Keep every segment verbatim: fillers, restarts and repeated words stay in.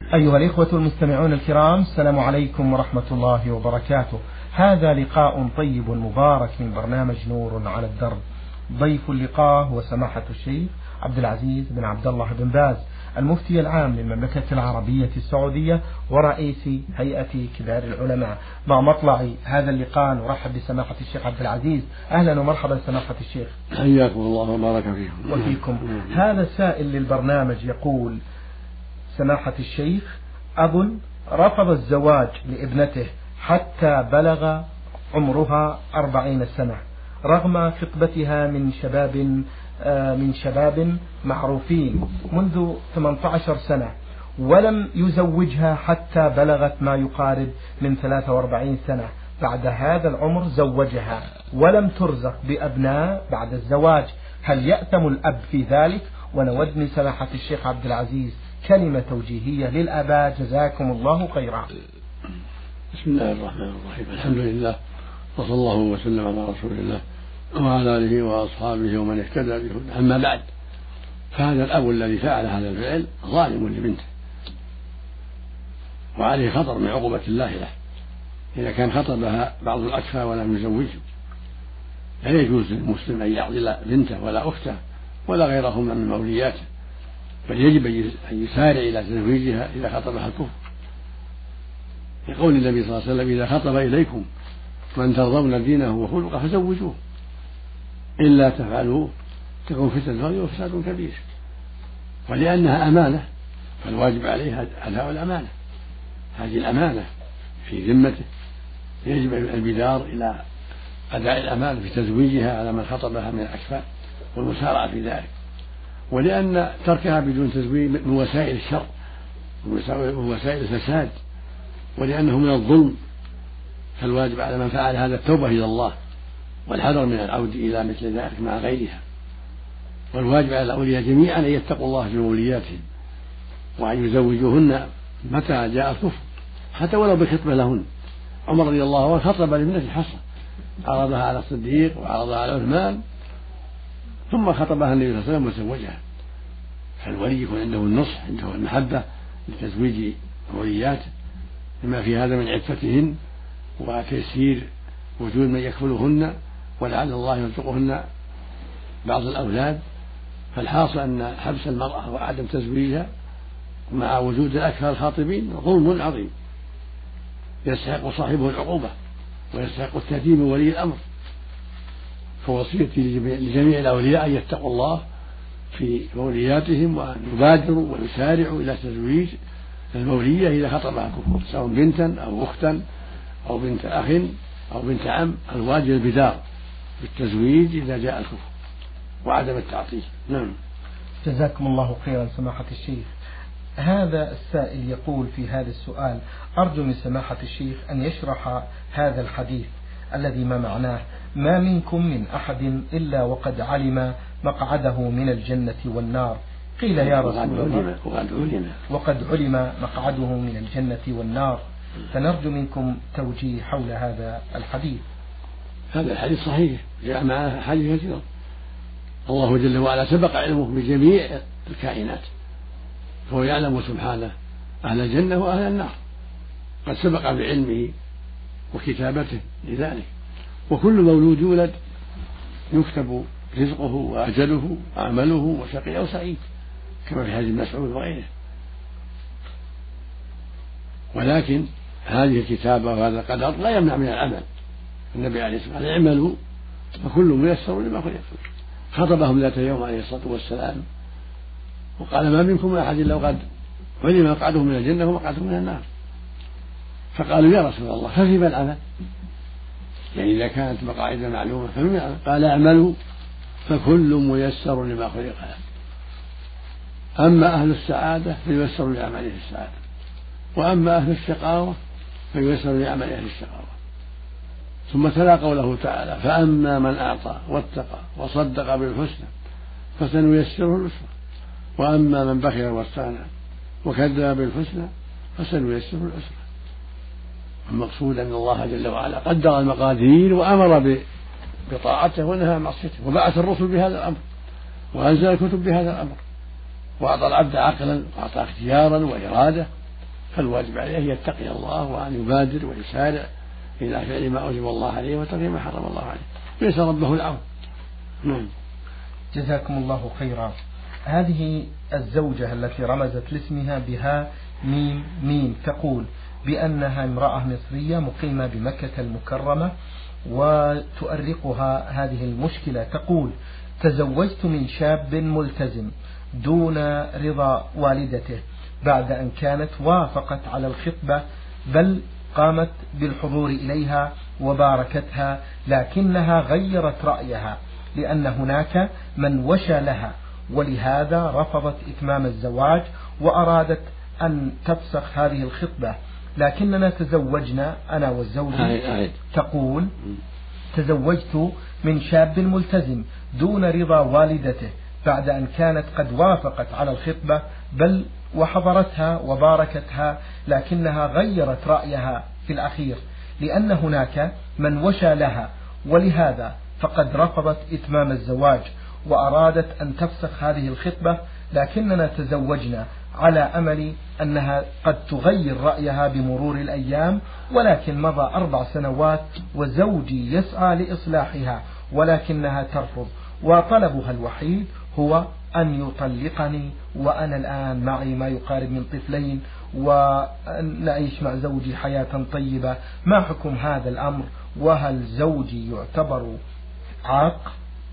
أيها الإخوة المستمعون الكرام، السلام عليكم ورحمة الله وبركاته. هذا لقاء طيب مبارك من برنامج نور على الدرب. ضيف اللقاء هو سماحة الشيخ عبد العزيز بن عبد الله بن باز، المفتي العام للمملكة العربية السعودية ورئيس هيئة كبار العلماء. مع مطلع هذا اللقاء نرحب بسماحة الشيخ عبد العزيز. أهلا ومرحبا سماحة الشيخ. حياكم الله وبارك فيكم. وفيكم. هذا سائل للبرنامج يقول: سماحة الشيخ، أب رفض الزواج لابنته حتى بلغ عمرها أربعين سنة رغم خطبتها من شباب من شباب معروفين منذ ثمانية عشر سنة، ولم يزوجها حتى بلغت ما يقارب من ثلاثة وأربعين سنة. بعد هذا العمر زوجها ولم ترزق بأبناء بعد الزواج، هل يأثم الأب في ذلك؟ ونود من سماحة الشيخ عبد العزيز كلمة توجيهية للآباء، جزاكم الله خيرا. بسم الله الرحمن الرحيم، الحمد لله وصلى الله وسلم على رسول الله وعلى آله وأصحابه ومن اهتدى بهداه. أما بعد، فهذا الأب الذي فعل هذا الفعل ظالم لبنته وعليه خطر من عقوبة الله له إذا كان خطبها بعض الأكفاء ولم يزوجه. لا يجوز للمسلم أن يعضل بنته ولا أخته ولا غيرهما من مولياته، بل يجب أن يسارع إلى تزويجها إذا خطبها الكفر، لقول النبي صلى الله عليه وسلم: إذا خطب إليكم من ترضون دينه وخلقه فزوجوه، إلا تفعلوا تكون فتنة وفساد كبير. ولأنها أمانة فالواجب عليها أداء الأمانة، هذه الأمانة في ذمته، يجب البدار إلى أداء الأمانة في تزويجها على من خطبها من الأكفاء والمسارعة في ذلك. ولأن تركها بدون تزويج من وسائل الشر ووسائل الفساد، ولأنه من الظلم، فالواجب على من فعل هذا التوبة إلى الله والحذر من العود إلى مثل ذلك مع غيرها. والواجب على الأولياء جميعا أن يتقوا الله في مولياتهم وأن يزوجوهن متى جاء الكفر حتى ولو بخطبة لهن. عمر رضي الله عنه خطب لابنته حفصة، عرضها على الصديق وعرضها على عثمان، ثم خطبها النبي صلى الله عليه وسلم وزوجها. فالولي يكون عنده النصح، عنده المحبة لتزويج ولياته لما في هذا من عفتهن وتيسير وجود من يكفلهن، ولعل الله يرزقهن بعض الأولاد. فالحاصل أن حبس المرأة وعدم تزويجها مع وجود الأكثر الخاطبين ظلم عظيم يستحق صاحبه العقوبة ويستحق التهديد من ولي الأمر. فوصيتي لجميع الأولياء أن يتقوا الله في مولياتهم وأن يبادروا ويسارعوا إلى تزويج المولية إذا خطبها كفر، سواء بنتا أو أختا أو بنت أخ أو بنت عم. الواجب البدار بالتزويج إذا جاء الكفر وعدم التعطيل. نعم. جزاكم الله خيرا سماحة الشيخ. هذا السائل يقول في هذا السؤال: أرجو من سماحة الشيخ أن يشرح هذا الحديث الذي ما معناه: ما منكم من أحد إلا وقد علم مقعده من الجنة والنار. قيل يا رسول الله: وقد علم وقد علم مقعده من الجنة والنار. فنرجو منكم توجيه حول هذا الحديث. هذا الحديث صحيح، جاء معه حديث كثير. الله جل وعلا سبق علمه بجميع الكائنات، فهو يعلم سبحانه أهل الجنة وأهل النار، قد سبق بعلمه وكتابته لذلك. وكل مولود يولد يكتب رزقه وأجله وعمله وشقي أو سعيد، كما في حديث مسعود وغيره. ولكن هذه الكتابة وهذا القدر لا يمنع من العمل. النبي عليه الصلاة والسلام: اعملوا فكل ميسر لما خلق له. خطبهم ذات يوم عليه الصلاة والسلام وقال: ما منكم من أحد إلا وقد علم مقعده من الجنة ومقعده من النار. فقالوا: يا رسول الله ففيما العمل؟ يعني إذا كانت مقاعد معلومة ففيما العمل؟ قال: اعملوا فكل ميسر لما خلق له. أما أهل السعادة فييسر لعمل أهل السعادة، وأما أهل الشقاوة فييسر لعمل أهل الشقاوة. ثم تلا قوله تعالى: فأما من أعطى واتقى وصدق بالحسنى فسنيسره اليسرى، وأما من بخل واستغنى وكذب بالحسنى فسنيسره العسرى. المقصود أن الله جل وعلا قدر المقادير وأمر بطاعته ونهى عن معصيته، وبعث الرسل بهذا الأمر وأنزل الكتب بهذا الأمر، وأعطى العبد عقلا وأعطى اختيارا وإرادة فالواجب عليه أن يتقي الله وأن يبادر ويسارع إلى فعل ما أوجب الله عليه وترك ما حرم الله عليه ويسأل ربه العون. نعم. جزاكم الله خيرا. هذه الزوجة التي رمزت لاسمها بها ميم ميم تقول بأنها امرأة مصرية مقيمة بمكة المكرمة، وتؤرقها هذه المشكلة. تقول: تزوجت من شاب ملتزم دون رضا والدته بعد أن كانت وافقت على الخطبة، بل قامت بالحضور إليها وباركتها، لكنها غيرت رأيها لأن هناك من وشى لها، ولهذا رفضت إتمام الزواج وأرادت أن تفسخ هذه الخطبة. لكننا تزوجنا أنا والزوجة. تقول: تزوجت من شاب ملتزم دون رضا والدته بعد أن كانت قد وافقت على الخطبة، بل وحضرتها وباركتها، لكنها غيرت رأيها في الأخير لأن هناك من وشى لها، ولهذا فقد رفضت إتمام الزواج وأرادت أن تفسخ هذه الخطبة. لكننا تزوجنا على أمل أنها قد تغير رأيها بمرور الأيام، ولكن مضى أربع سنوات وزوجي يسعى لإصلاحها ولكنها ترفض، وطلبها الوحيد هو أن يطلقني، وأنا الآن معي ما يقارب من طفلين ونعيش مع زوجي حياة طيبة. ما حكم هذا الأمر؟ وهل زوجي يعتبر عاق؟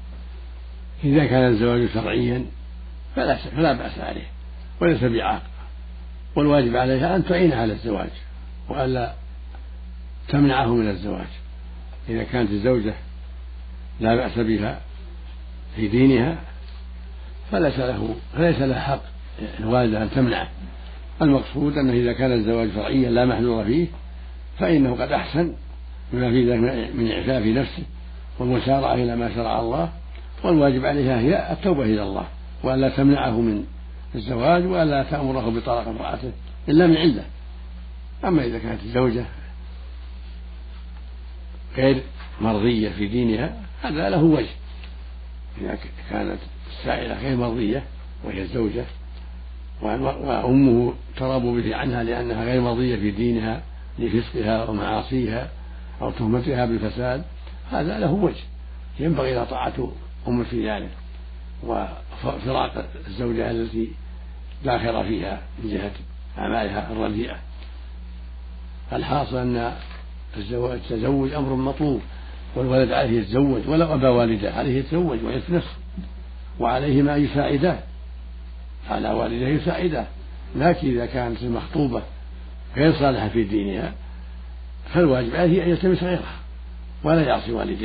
إذا كان الزواج شرعيا فلا, فلا بأس عليه وليس بعاق، والواجب عليها أن تعين على الزواج وألا تمنعه من الزواج. إذا كانت الزوجة لا بأس بها في دينها فليس له فليس له حق الوالدة أن تمنعه. المقصود أنه إذا كان الزواج شرعيا لا محذور فيه فإنه قد أحسن بما في ذلك من إعفاف نفسه والمسارعة إلى ما شرع الله، والواجب عليها هي التوبة إلى الله وألا تمنعه من الزواج وألا تأمره بطلاق امرأته إلا من علة. أما إذا كانت الزوجة غير مرضية في دينها هذا له وجه. إذا كانت السائلة غير مرضية وهي الزوجة وأمه تراب به عنها لأنها غير مرضية في دينها لفسقها ومعاصيها أو تهمتها بالفساد، هذا له وجه ينبغي إلى طاعة أم في ذلك وفراق الزوجة التي لا خير فيها من جهة أعمالها الرديئة. الحاصل أن التزوج أمر مطلوب، والولد عليه يتزوج ولو أبى والده عليه يتزوج ويعف نفسه، وعليه ما يساعده على والده يساعده. لكن إذا كانت المخطوبة غير صالحة في دينها فالواجب عليه أن يلتمس غيرها ولا يعصي والديه.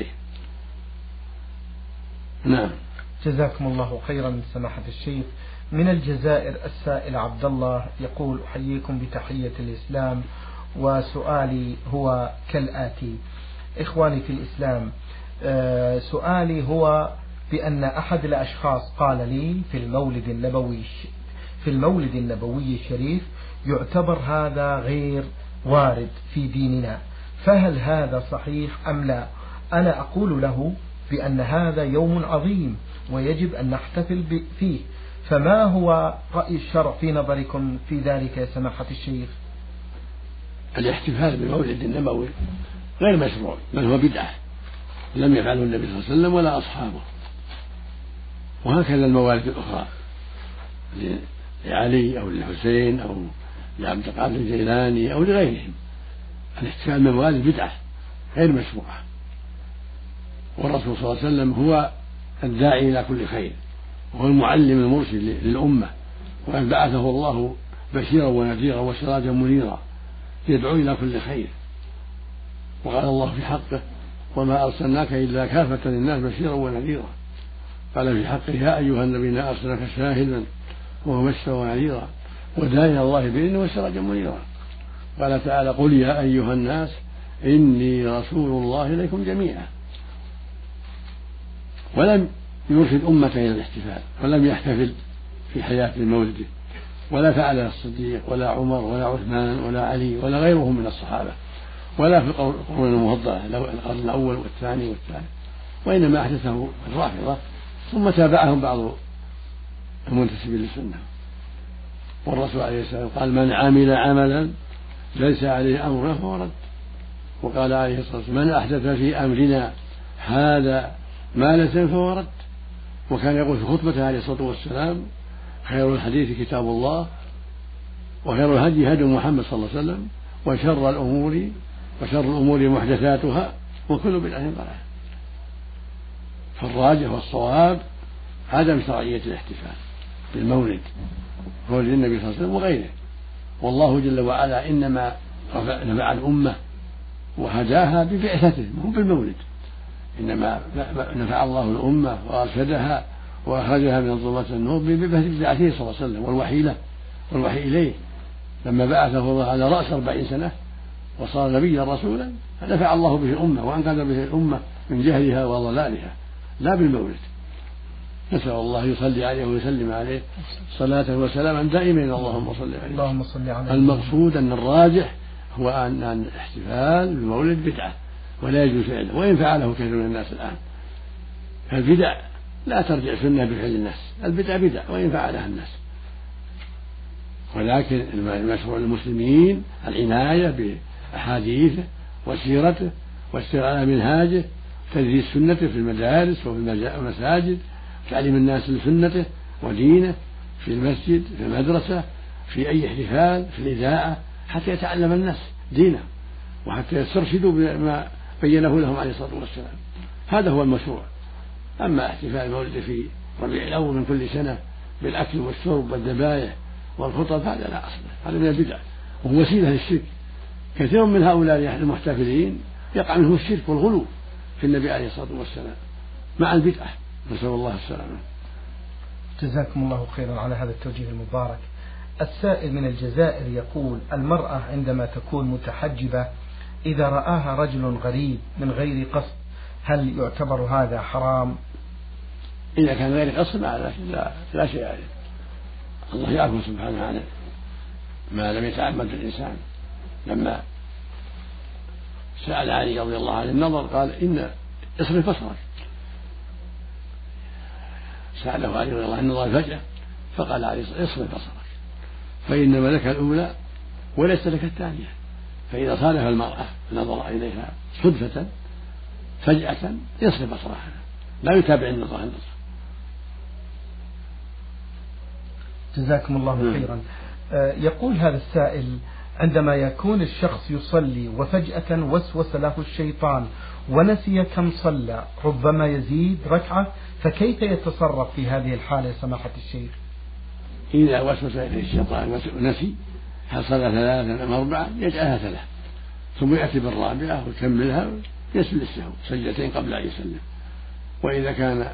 نعم. جزاكم الله خيرا سماحة الشيخ. من الجزائر السائل عبد الله يقول: أحييكم بتحية الإسلام، وسؤالي هو كالآتي: إخواني في الإسلام، سؤالي هو بأن أحد الأشخاص قال لي في المولد النبوي في المولد النبوي الشريف يعتبر هذا غير وارد في ديننا، فهل هذا صحيح أم لا؟ أنا أقول له بأن هذا يوم عظيم ويجب أن نحتفل فيه، فما هو رأي الشرع في نظركم في ذلك يا سماحة الشيخ؟ الاحتفال بالمولد النبوي غير مشروع بل هو بدعة لم يفعله النبي صلى الله عليه وسلم ولا أصحابه، وهكذا الموالد الأخرى لعلي أو للحسين أو لعبد القادر الجيلاني أو لغيرهم. الاحتفال بالموالد بدعة غير مشروعة، والرسول صلى الله عليه وسلم هو الداعي إلى كل خير وهو المعلم المرشد للأمة، وقد بعثه الله بشيرا ونذيرا وسراجا منيرا يدعو إلى كل خير. وقال الله في حقه: وما أرسلناك إلا كافة للناس بشيرا ونذيرا. قال في حقه: يا أيها النبي إنا أرسلناك شاهدا ومبشرا ونذيرا وداعيا إلى الله بإذنه وسراجا منيرا. قال تعالى: قل يا أيها الناس إني رسول الله إليكم جميعا. ولم يرشد أمة إلى الاحتفال ولم يحتفل في حياة مولده، ولا فعل الصديق ولا عمر ولا عثمان ولا علي ولا غيرهم من الصحابة ولا في القرون المفضلة القرن الأول والثاني والثالث، وإنما أحدثه الرافضة ثم تابعهم بعض المنتسبين للسنة. والرسول عليه السلام قال من عمل عملا ليس عليه أمرنا فهو رد. وقال عليه الصلاة والسلام من أحدث في أمرنا هذا ما ليس فهو رد. وكان يقول في خطبته عليه الصلاة والسلام خير الحديث كتاب الله وخير الهدي هدي محمد صلى الله عليه وسلم وشر الأمور وشر الأمور محدثاتها وكل بدعة ضلالة. فالراجح والصواب عدم شرعية الاحتفال بالمولد مولد النبي صلى الله عليه وسلم وغيره. والله جل وعلا إنما نفع الأمة وهداها ببعثته مو بالمولد، إنما نفع الله الأمة وأرشدها وأخرجها من الظلمات النور ببعثته صلى الله عليه وسلم والوحي له والوحي إليه. لما بعثه الله على رأس أربعين سنة وصار نبيا رسولا نفع الله به الأمة وأنقذ به الأمة من جهلها وضلالها لا بالمولد. نسأل الله يصلي عليه ويسلم عليه صلاة وسلاما دائمين اللهم صل عليه. اللهم صل عليه. المقصود أن الراجح هو أن الاحتفال بالمولد بدعة ولا يجوز فعله، وإن فعله كثير من الناس الآن. فالبدع لا ترجع سنة بفعل الناس، البدع بدع وإن فعلها الناس. ولكن المشروع للمسلمين العناية بأحاديثه وسيرته والسير على منهاجه، تدريس سنته في المدارس وفي المساجد، تعليم الناس لسنته ودينه في المسجد في المدرسة في أي احتفال في الإذاعة حتى يتعلم الناس دينه وحتى يسترشدوا بما بينه لهم عليه الصلاة والسلام. هذا هو المشروع. أما احتفال المولد في ربيع الأول من كل سنة بالأكل والشرب والذبائح والخطب هذا لا أصل، هذا من البدع وهو وسيلة للشرك. كثير من هؤلاء المحتفلين يقع منهم الشرك والغلو في النبي عليه الصلاة والسلام مع البدعة، نسأل الله السلامة. جزاكم الله خيرا على هذا التوجيه المبارك. السائل من الجزائر يقول: المرأة عندما تكون متحجبة إذا رآها رجل غريب من غير قصد هل يعتبر هذا حرام؟ إذا كان غير قصد لا, لا, لا شيء عليه، الله يعفو سبحانه عنه ما لم يتعمد الإنسان. لما سأل علي رضي الله عنه النظر قال إن اصرف بصرك، سأله علي رضي الله عنه النظر فجأة فقال علي اصرف بصرك فإنما لك الأولى وليس لك الثانية. فإذا صادف المرأة نظر إليها صدفة فجأة يصرف بصرها لا يتابع النظر النظر. جزاكم الله خيرا. يقول هذا السائل: عندما يكون الشخص يصلي وفجأة وسوس له الشيطان ونسي كم صلى ربما يزيد ركعة، فكيف يتصرف في هذه الحالة سماحة الشيخ؟ إذا وسوس إليه الشيطان ونسي هل صلى ثلاثا أم أربعة يجعلها ثلاث ثم يأتي بالرابعة ويكملها يسجد السهو سجدتين قبل أن يسلم. وإذا كان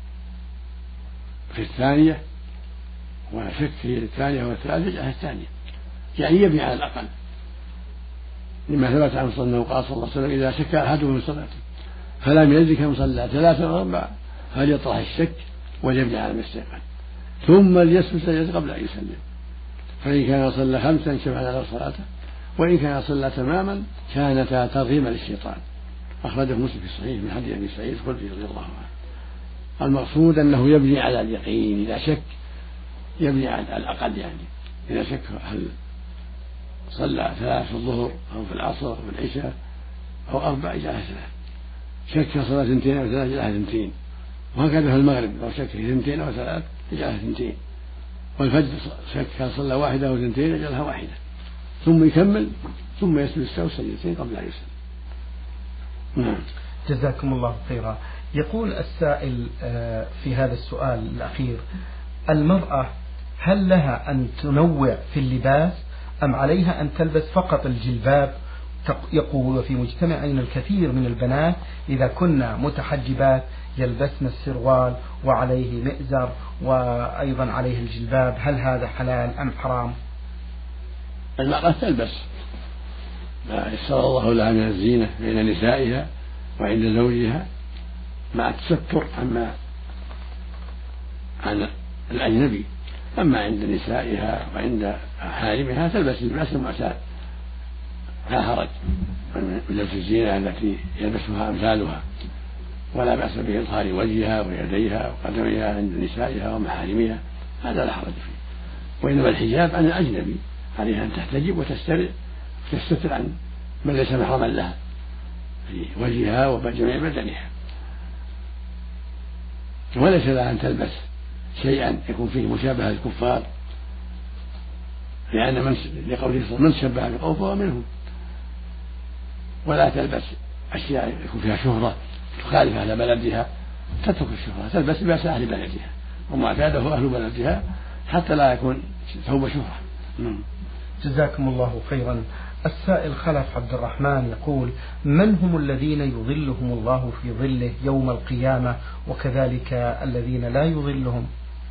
في الثانية وشك في الثانية والثالثة يجعلها الثانية، يعني يبني على الأقل، لما ثبت عن صلى الله عليه وسلم إذا شك أحدهم من صلاته فلم يدري كم صلى ثلاثة أو أربعة فليطرح الشك وليبني على ما استيقن ثم ليسجد سجدة قبل أن يسلم. فإن كان صلى خمسا شفع له صلاته وإن كان صلى تماما كانتا ترغيما للشيطان. أخرجه مسلم في الصحيح من حديث أبي سعيد الخدري رضي الله عنه. المقصود أنه يبني على اليقين، إذا شك يبني على الأقل، يعني إذا شك هل صلى ثلاث في الظهر أو في العصر أو في العشاء أو أربع يجعلها ثلاث، شك صلاة اثنتين أو ثلاث يجعلها اثنتين، وهكذا في المغرب لو شك في اثنتين أو ثلاث يجعلها اثنتين، والفجر شك صلى واحدة أو اثنتين يجعلها واحدة، ثم يكمل ثم يسجد السهو سجدتين قبل أن يسلم. نعم. جزاكم الله خيرا. يقول السائل في هذا السؤال الأخير: المرأة هل لها أن تنوع في اللباس أم عليها أن تلبس فقط الجلباب؟ يقول: وفي مجتمعنا الكثير من البنات إذا كنا متحجبات يلبسن السروال وعليه مئزر وأيضا عليه الجلباب، هل هذا حلال أم حرام؟ المرأة تلبس ما يسر الله لها من الزينة بين نسائها وعند زوجها مع التستر عما عن الأجنبي. أما عند نسائها وعند حارمها تلبس اللباس المعتاد لا حرج من لبس الزينة التي يلبسها أمثالها، ولا بأس بإظهار وجهها ويديها وقدميها عند نسائها ومحارمها، هذا لا حرج فيه. وإنما الحجاب عن الأجنبي، عليها أن تحتجب وتستر وتستتر عن من ليس محرما لها في وجهها وجميع بدنها، وليس لها أن تلبس شيئا يكون فيه مشابهة للكفار، لأن من لقوله من شبه بقوم فهو منهم، ولا تلبس أشياء يكون فيها شهرة تخالف أهل بلدها، تترك الشهرة، تلبس لباس أهل بلدها وما اعتاده أهل بلدها حتى لا يكون ثوب شهرة. جزاكم الله خيرا. السائل خلف عبد الرحمن يقول: من هم الذين يظلهم الله في ظله يوم القيامة، وكذلك الذين لا يظلهم؟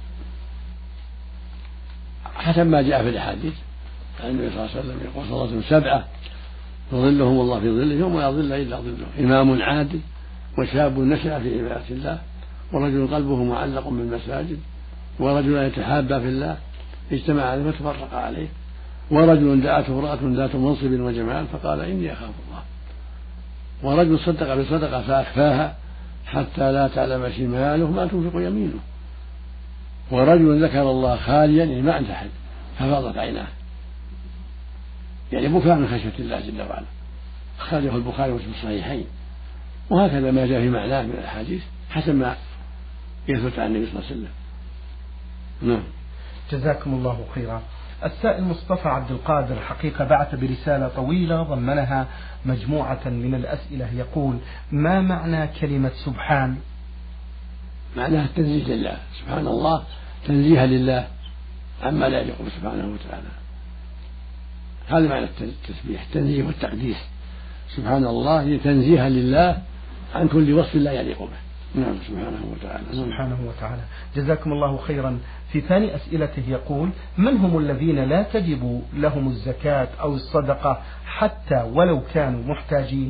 حسب ما جاء في الأحاديث عن النبي صلى الله عليه وسلم يقول صلى الله عليه وسلم: سبعة يظلهم الله في ظله يوم لا ظل إلا ظله: إمام عادل، وشاب نشأ في عبادة الله، ورجل قلبه معلق بالمساجد، ورجل يتحابى في الله اجتمع عليه وتفرق عليه، ورجل دعته امرأة ذات منصب وجمال فقال إني أخاف الله، ورجل صدق بصدقة فأخفاها حتى لا تعلم شماله ما تنفق يمينه، ورجل ذكر الله خاليا ما عند أحد ففاضت عيناه، يعني بكاء من خشية الله جل وعلا. أخرجه البخاري ومسلم في الصحيحين. وهكذا ما جاء في معناه من الأحاديث حسب ما يثبت عن النبي صلى الله عليه وسلم. نعم. جزاكم الله خيرا. السائل مصطفى عبد القادر حقيقة بعث برسالة طويلة ضمنها مجموعة من الأسئلة، يقول: ما معنى كلمة سبحان؟ معناها التنزيه لله، سبحان الله تنزيها لله عما لا يليق سبحانه وتعالى، هذا معنى التسبيح، التنزيه والتقديس. سبحان الله تنزيها لله عن كل وصف لا يليق به. نعم سبحانه وتعالى. سبحانه وتعالى. جزاكم الله خيرا. في ثاني أسئلته يقول: من هم الذين لا تجب لهم الزكاة أو الصدقة حتى ولو كانوا محتاجين؟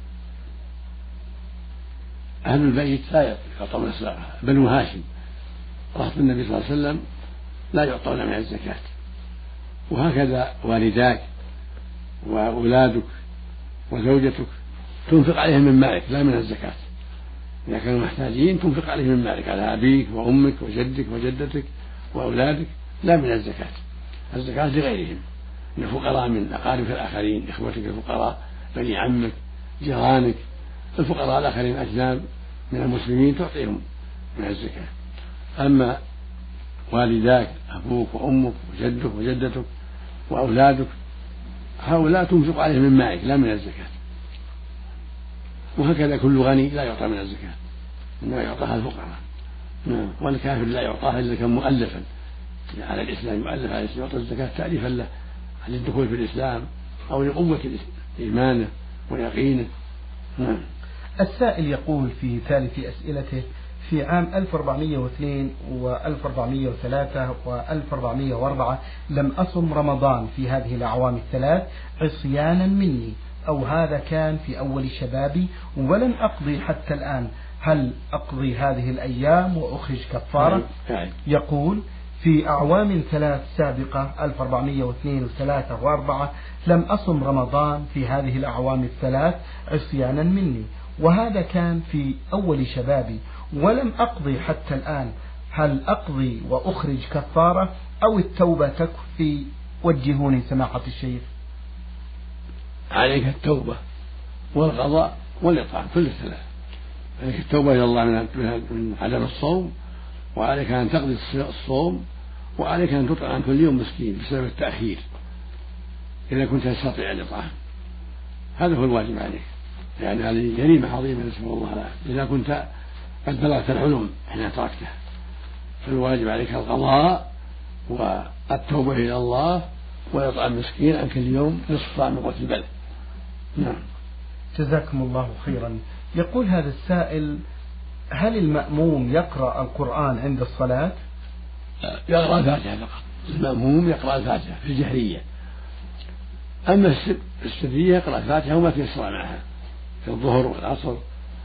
أهل البيت لا يعطون الصدقة، بنو هاشم رهط النبي صلى الله عليه وسلم لا يعطون من الزكاة، وهكذا والداك وأولادك وزوجتك تنفق عليهم من مالك لا من الزكاة، إذا كانوا محتاجين تنفق عليهم من مالك على أبيك وأمك وجدك وجدتك وأولادك لا من الزكاة. الزكاة لغيرهم، من الفقراء من أقاربك الآخرين، إخوتك الفقراء، بني عمك، جيرانك، الفقراء الآخرين أجناب من المسلمين تعطيهم من الزكاة. أما والداك أبوك وأمك وجدك وجدتك وأولادك هؤلاء تنفق عليهم من مالك لا من الزكاة. وهكذا كل غني لا يعطى من الزكاة، إنما يعطاها الفقراء. نعم. والكافر لا يعطاها إلا كان مؤلفا على الإسلام، مؤلف على الإسلام يعطى الزكاة تأليفا له على الدخول في الإسلام أو لقوة إيمانه ويقينه. نعم. السائل يقول في ثالث أسئلته: في عام ألف وأربعمائة واثنين وألف وأربعمائة وثلاثة وألف وأربعمائة وأربعة لم أصم رمضان في هذه الأعوام الثلاث عصيانا مني، أو هذا كان في أول شبابي ولم أقضي حتى الآن، هل أقضي هذه الأيام وأخرج كفارة؟ يقول: في أعوام ثلاث سابقة ألف وأربعمائة واثنين وثلاثة وأربعة لم أصم رمضان في هذه الأعوام الثلاث عصيانا مني، وهذا كان في أول شبابي ولم أقضي حتى الآن، هل أقضي وأخرج كفارة أو التوبة تكفي؟ وجهوني سماحة الشيخ. عليك التوبة والقضاء والإطعام كل الثلاث، عليك التوبة إلى الله من عدم الصوم، وعليك أن تقضي الصوم، وعليك أن تطعم عن كل يوم مسكين بسبب التأخير إذا كنت تستطيع الإطعام، هذا هو الواجب عليك، يعني هذه جريمة عظيمة نسأل الله العافية. إذا كنت قد بلغت الحلم حين تركته فالواجب عليك القضاء والتوبة إلى الله ويطعم مسكين عن كل يوم نصف طعام قوت البلد. نعم. جزاكم الله خيرا. يقول هذا السائل: هل المأموم يقرأ القرآن عند الصلاة؟ يقرأ الفاتحة فقط، المأموم يقرأ الفاتحة في الجهرية، أما السرية يقرأ الفاتحة وما تيسر معها في الظهر والعصر،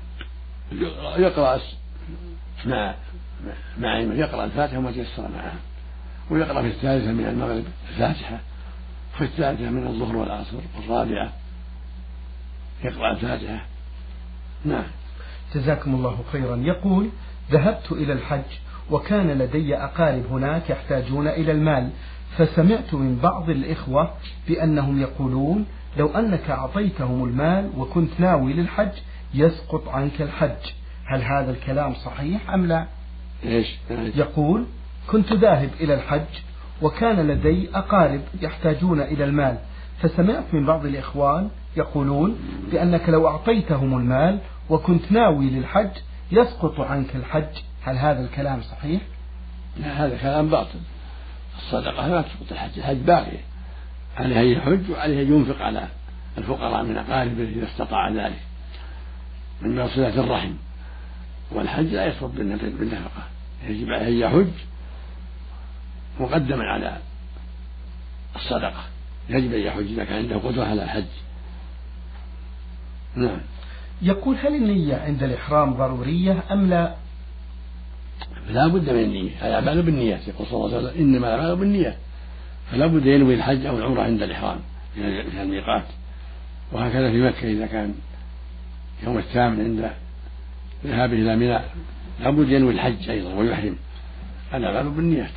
يقرأ مع مع يقرأ الفاتحة وما تيسر معها، ويقرأ في الثالثة من المغرب الفاتحة، في الثالثة من الظهر والعصر، والرابعة يقرأ الفاتحة. نعم. جزاكم الله خيرا. يقول: ذهبت إلى الحج وكان لدي أقارب هناك يحتاجون إلى المال، فسمعت من بعض الإخوة بأنهم يقولون لو أنك أعطيتهم المال وكنت ناوي للحج يسقط عنك الحج، هل هذا الكلام صحيح أم لا؟ إيش؟ يقول كنت ذاهب إلى الحج وكان لدي أقارب يحتاجون إلى المال، فسمعت من بعض الإخوان يقولون بأنك لو أعطيتهم المال وكنت ناوي للحج يسقط عنك الحج، هل هذا الكلام صحيح؟ لا، هذا كلام باطل. الصدقة لا تسقط الحج، الحج باقي عليه يحج وعليه ينفق على الفقراء من أقاربه إذا استطاع ذلك من صلة الرحم، والحج لا يسقط بالنفقة، يجب عليه يحج مقدما على الصدقة، يجب أن يحج إذا كان عنده قدرة على الحج. نعم. يقول هل النية عند الإحرام ضرورية أم لا؟ لا بد من النية، الأعمال بالنيات، يقول صلى الله عليه وسلم إنما الأعمال بالنيات، فلا بد ينوي الحج أو العمرة عند الإحرام من الميقات، وهكذا في مكة إذا كان يوم الثامن عند ذهابه إلى منى لا بد ينوي الحج أيضا ويحرم، الأعمال بالنيات.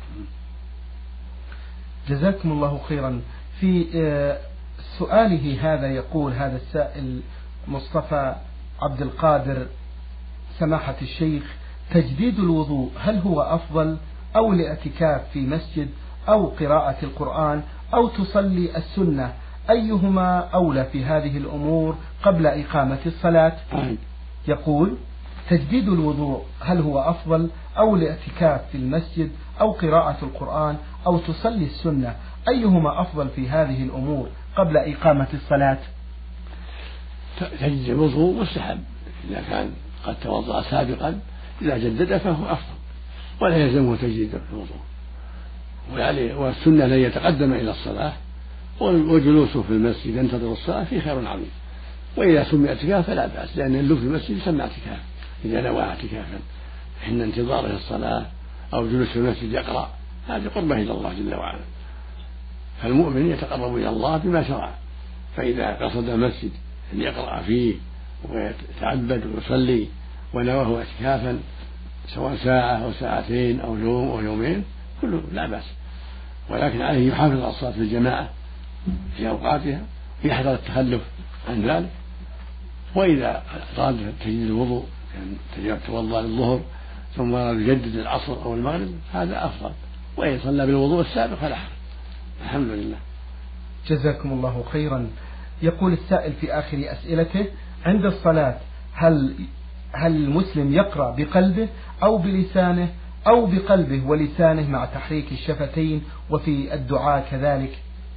جزاكم الله خيرا. في سؤاله هذا يقول هذا السائل مصطفى عبد القادر سماحة الشيخ تجديد الوضوء هل هو أفضل أو الاعتكاف في مسجد أو قراءة القرآن أو تصلي السنة، أيهما أولى في هذه الأمور قبل إقامة الصلاة؟ يقول تجديد الوضوء هل هو أفضل أو الاعتكاف في المسجد أو قراءة القرآن أو تصلي السنة، أيهما أفضل في هذه الأمور قبل إقامة الصلاة؟ تجديد الوضوء مستحب إذا كان قد توضأ سابقا، إذا جدد فهو أفضل ولا يلزمه تجديد الوضوء، والسنة لن يتقدم إلى الصلاة وجلوسه في المسجد ينتظر الصلاة في خير عظيم. وإذا سمي اعتكاف فلا بأس، لأن اللب في المسجد يسمى اعتكاف إذا نوى اعتكافا حين انتظاره الصلاة أو جلوس في المسجد يقرأ، هذه قربة إلى الله جل وعلا. فالمؤمن يتقرب إلى الله بما شرع، فإذا قصد المسجد أن يقرأ فيه ويتعبد ويصلي ونواه اعتكافا سواء ساعة أو ساعتين أو يوم أو يومين كله لا بأس، ولكن عليه يحافظ على الصلاة في الجماعة في أوقاتها ويحذر التخلف عن ذلك. وإذا أراد تجديد الوضوء يعني توضأ للظهر ثم أراد يجدد العصر أو المغرب هذا أفضل، وإن صلى بالوضوء السابق فلا حرج. الحمد لله. جزاكم الله خيرا. يقول السائل في آخر أسئلته عند الصلاة هل هل المسلم يقرأ بقلبه أو بلسانه أو بقلبه ولسانه مع تحريك الشفتين وفي الدعاء كذلك؟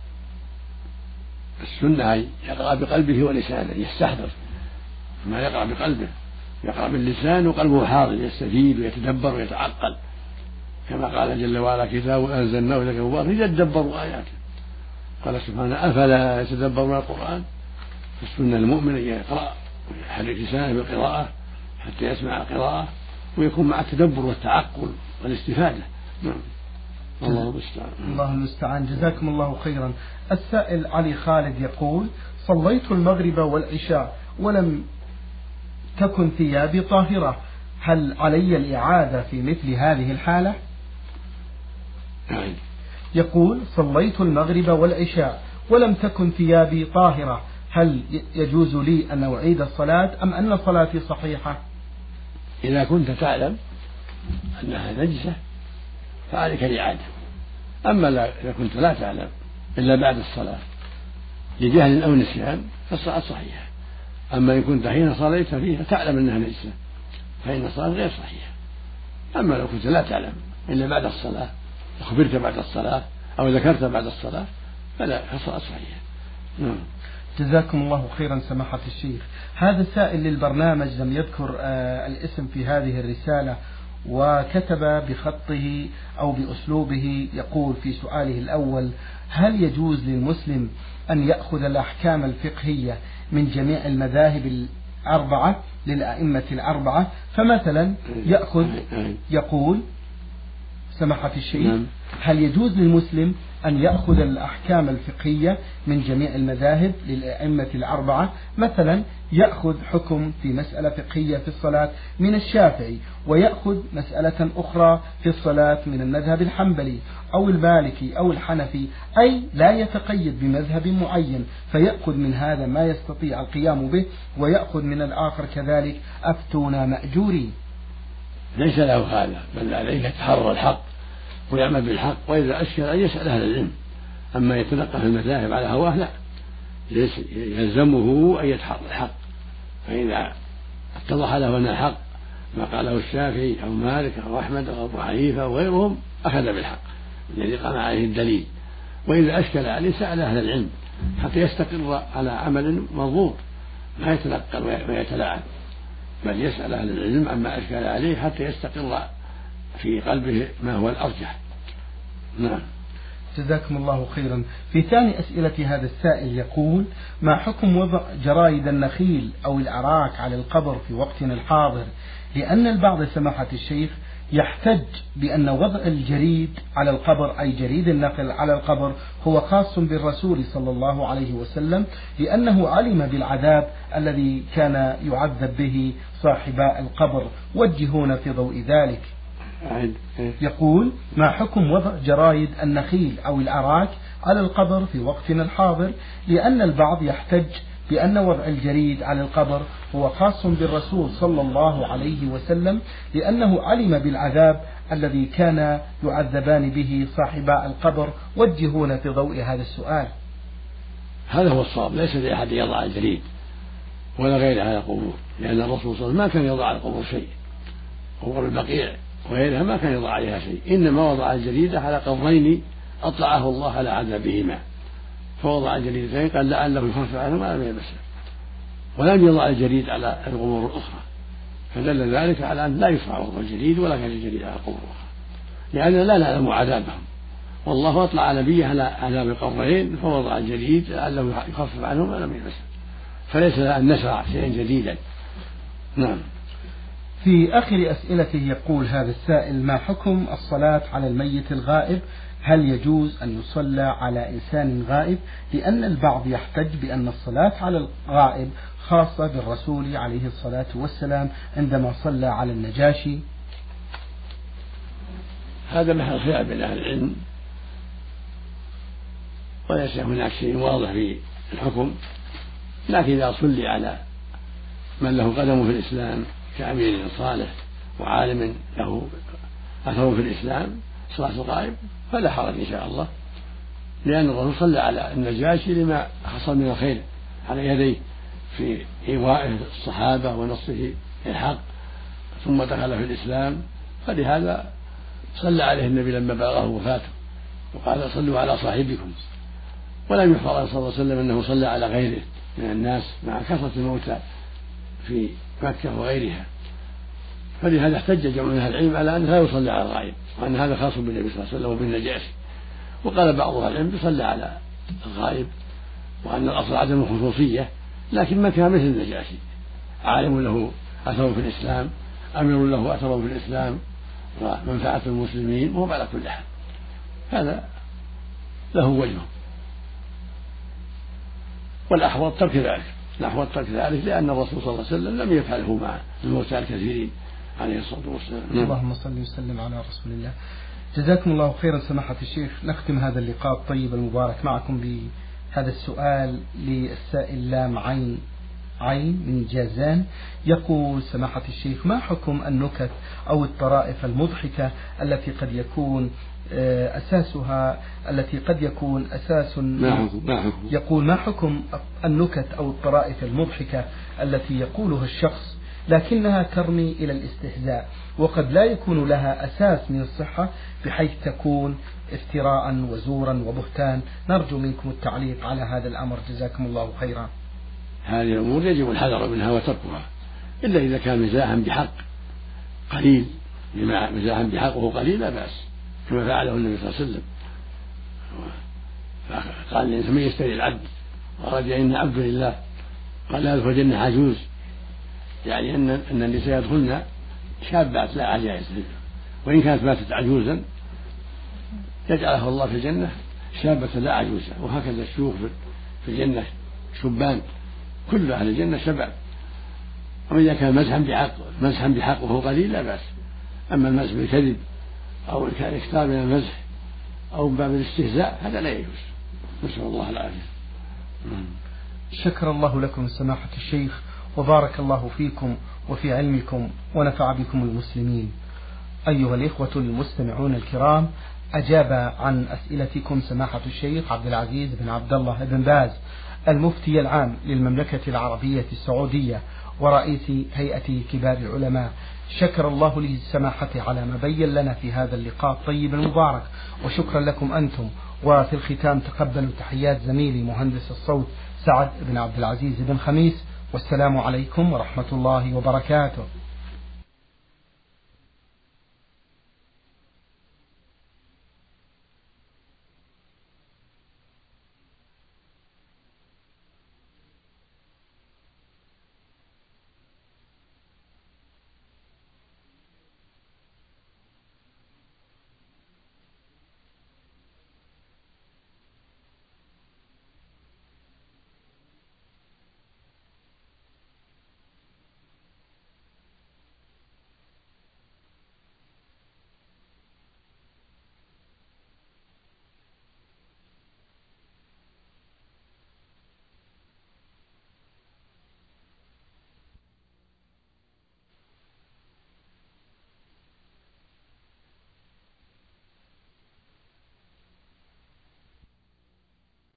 السنة يقرأ بقلبه ولسانه، يستحضر ما يقرأ بقلبه، يقرأ باللسان وقلبه حاضر يستفيد ويتدبر ويتعقل، كما قال جل وعلا كتاب أنزلناه إليك مبارك ليدبروا آياته. قال سبحانه أفلا يتدبرون القرآن؟ السنة المؤمن أن يقرأ ويحرك لسانه بالقراءة حتى يسمع القراءة ويكون مع التدبر والتعقل والاستفادة. نعم. الله المستعان. الله المستعان. جزاكم الله خيرا. السائل علي خالد يقول صليت المغرب والعشاء ولم تكن ثيابي طاهرة، هل علي الإعادة في مثل هذه الحالة؟ نعم. يقول صليت المغرب والعشاء ولم تكن ثيابي طاهرة، هل يجوز لي أن أعيد الصلاة أم أن صلاتي صحيحة؟ إذا كنت تعلم أنها نجسة فعليك الإعادة، أما إذا كنت لا تعلم إلا بعد الصلاة لجهل أو نسيان فالصلاة صحيحة. أما إن كنت حين صليت فيها تعلم أنها نجسة فإن الصلاة غير صحيحة. أما لو كنت لا تعلم إلا بعد الصلاة أخبرت بعد الصلاة أو ذكرت بعد الصلاة فلا فالصلاة صحيحة. نعم. جزاكم الله خيرا سماحة الشيخ. هذا سائل للبرنامج لم يذكر آه الاسم في هذه الرسالة وكتب بخطه أو بأسلوبه، يقول في سؤاله الأول هل يجوز للمسلم أن يأخذ الأحكام الفقهية من جميع المذاهب الأربعة للأئمة الأربعة؟ فمثلا يأخذ يقول سماحة الشيخ نعم. هل يجوز للمسلم أن يأخذ الأحكام الفقهية من جميع المذاهب للأئمة الأربعة؟ مثلا يأخذ حكم في مسألة فقهية في الصلاة من الشافعي، ويأخذ مسألة أخرى في الصلاة من المذهب الحنبلي أو المالكي أو الحنفي، أي لا يتقيد بمذهب معين، فيأخذ من هذا ما يستطيع القيام به ويأخذ من الآخر كذلك، أفتونا مأجورين. ليس له هذا، بل عليه يتحرى الحق ويعمل بالحق، وإذا أشكل أن يسأل أهل العلم. أما يتلقى في المذاهب على هواه لا، يلزمه أن يتحرى الحق، فإذا اتضح له أن الحق ما قاله الشافعي أو مالك أو أحمد أو أبو حنيفة وغيرهم أخذ بالحق الذي قام عليه الدليل. وإذا أشكل عليه سأل أهل العلم حتى يستقر على عمل مضبوط، ما يتنقل ويتلاعب، بل يسأل أهل العلم عما أشكل عليه حتى يستقر في قلبه ما هو الأرجح. نعم. جزاكم الله خيرا. في ثاني أسئلة هذا السائل يقول: ما حكم وضع جرائد النخيل أو الأراك على القبر في وقتنا الحاضر؟ لأن البعض سماحة الشيخ يحتج بأن وضع الجريد على القبر أي جريد النخل على القبر هو خاص بالرسول صلى الله عليه وسلم، لأنه علم بالعذاب الذي كان يعذب به صاحباء القبر، وجهونا في ضوء ذلك. يقول: ما حكم وضع جرايد النخيل أو الأراك على القبر في وقتنا الحاضر؟ لأن البعض يحتج بأن وضع الجريد على القبر هو خاص بالرسول صلى الله عليه وسلم، لأنه علم بالعذاب الذي كان يعذبان به صاحباء القبر، وجهونا في ضوء هذا السؤال. هذا هو الصواب، ليس لأحد يضع الجريد ولا غيره على القبور، لأن الرسول صلى الله عليه وسلم ما كان يضع على القبور شيء، قبور البقيع وغيرها ما كان يضع عليها شيء، إنما وضع الجريد على قبرين أطلعه الله على عذابهما، فوضع الجريدتين قال لعله يخفف عنه ما لم يمسه، ولم يضع الجريد على القبور الأخرى، فدل ذلك على أن لا يشرع وضع الجريد ولا كان الجريد على القبور الأخرى، لأننا لا نعلم عذابهم، والله أطلع نبيه على عذاب القبرين فوضع الجريد لعله يخفف عنه ما لم يمسه، فليس أن نشرع شيئا جديدا. نعم. في آخر أسئلته يقول هذا السائل: ما حكم الصلاة على الميت الغائب؟ هل يجوز أن يصلى على إنسان غائب؟ لأن البعض يحتج بأن الصلاة على الغائب خاصة بالرسول عليه الصلاة والسلام عندما صلى على النجاشي. هذا محل خلاف بين أهل العلم، وليس هناك شيء واضح في الحكم، لكن إذا صلي على من له قدم في الإسلام كأمير صالح وعالم له أثر في الإسلام صلاة الغائب فلا حرج إن شاء الله، لأن الرسول صلى على النجاشي لما حصل من الخير على يديه في إيوائه الصحابة ونصره للحق ثم دخل في الإسلام، فلهذا صلى عليه النبي لما بلغه وفاته وقال صلوا على صاحبكم، ولم يحفظ صلى الله عليه وسلم أنه صلى على غيره من الناس مع كثرة الموتى في مكة وغيرها، فلهذا احتج جمع من أهل العلم على أنه لا يصلى على الغائب وأن هذا خاص بالنبي صلى الله عليه وسلم وبالنجاشي، وقال بعض أهل العلم يصلى على الغائب وأن الأصل عدم الخصوصية، لكن من كان مثل النجاشي عالم له أثر في الإسلام أمير له أثر في الإسلام ومنفعة المسلمين وهو على كل حال هذا له وجهه، والأحوط ترك ذلك الأحوط ترك ذلك لأن الرسول صلى الله عليه وسلم لم يفعله مع الموتى الكثيرين عليه الصلاة والسلام. اللهم صل وسلم على رسول الله. جزاكم الله خيرا سماحة الشيخ. نختم هذا اللقاء الطيب المبارك معكم بهذا السؤال للسائل لام عين عين من جازان. يقول سماحة الشيخ: ما حكم النكت أو الطرائف المضحكة التي قد يكون أساسها التي قد يكون أساس ما حكم ما حكم يقول: ما حكم النكت أو الطرائف المضحكة التي يقولها الشخص لكنها ترمي إلى الاستهزاء وقد لا يكون لها أساس من الصحة بحيث تكون افتراء وزورا وبهتان؟ نرجو منكم التعليق على هذا الأمر جزاكم الله خيرا. هذه الأمور يجب الحذر منها وتركها إلا إذا كان مزاحا بحق قليل، لما مزاحا بحق وهو قليل لا بأس كما فعله النبي صلى الله عليه وسلم، قال الإنسان من يشتري العبد وأراد إن عبد لله قال لا يدخل الجنة عجوز، يعني أن أن النساء يدخلن شابات لا عجائز، وإن كانت ماتت عجوزا يجعله الله في الجنة شابة لا عجوزة. وهكذا الشيوخ في الجنة شبان، كل أهل الجنة شباب. وإذا كان مزحا بحق مزحا بحق وهو قليل لا بأس. أما المزح بالكذب أو الإكثار من المزح أو من باب الاستهزاء هذا لا يجوز، نسأل الله العافية. شكر الله لكم سماحة الشيخ، وبارك الله فيكم وفي علمكم ونفع بكم المسلمين. أيها الإخوة المستمعون الكرام، أجاب عن أسئلتكم سماحة الشيخ عبد العزيز بن عبد الله بن باز المفتي العام للمملكة العربية السعودية ورئيس هيئة كبار العلماء. شكر الله لسماحته على ما بين لنا في هذا اللقاء الطيب المبارك، وشكرا لكم أنتم. وفي الختام تقبلوا تحيات زميلي مهندس الصوت سعد بن عبد العزيز بن خميس، والسلام عليكم ورحمة الله وبركاته.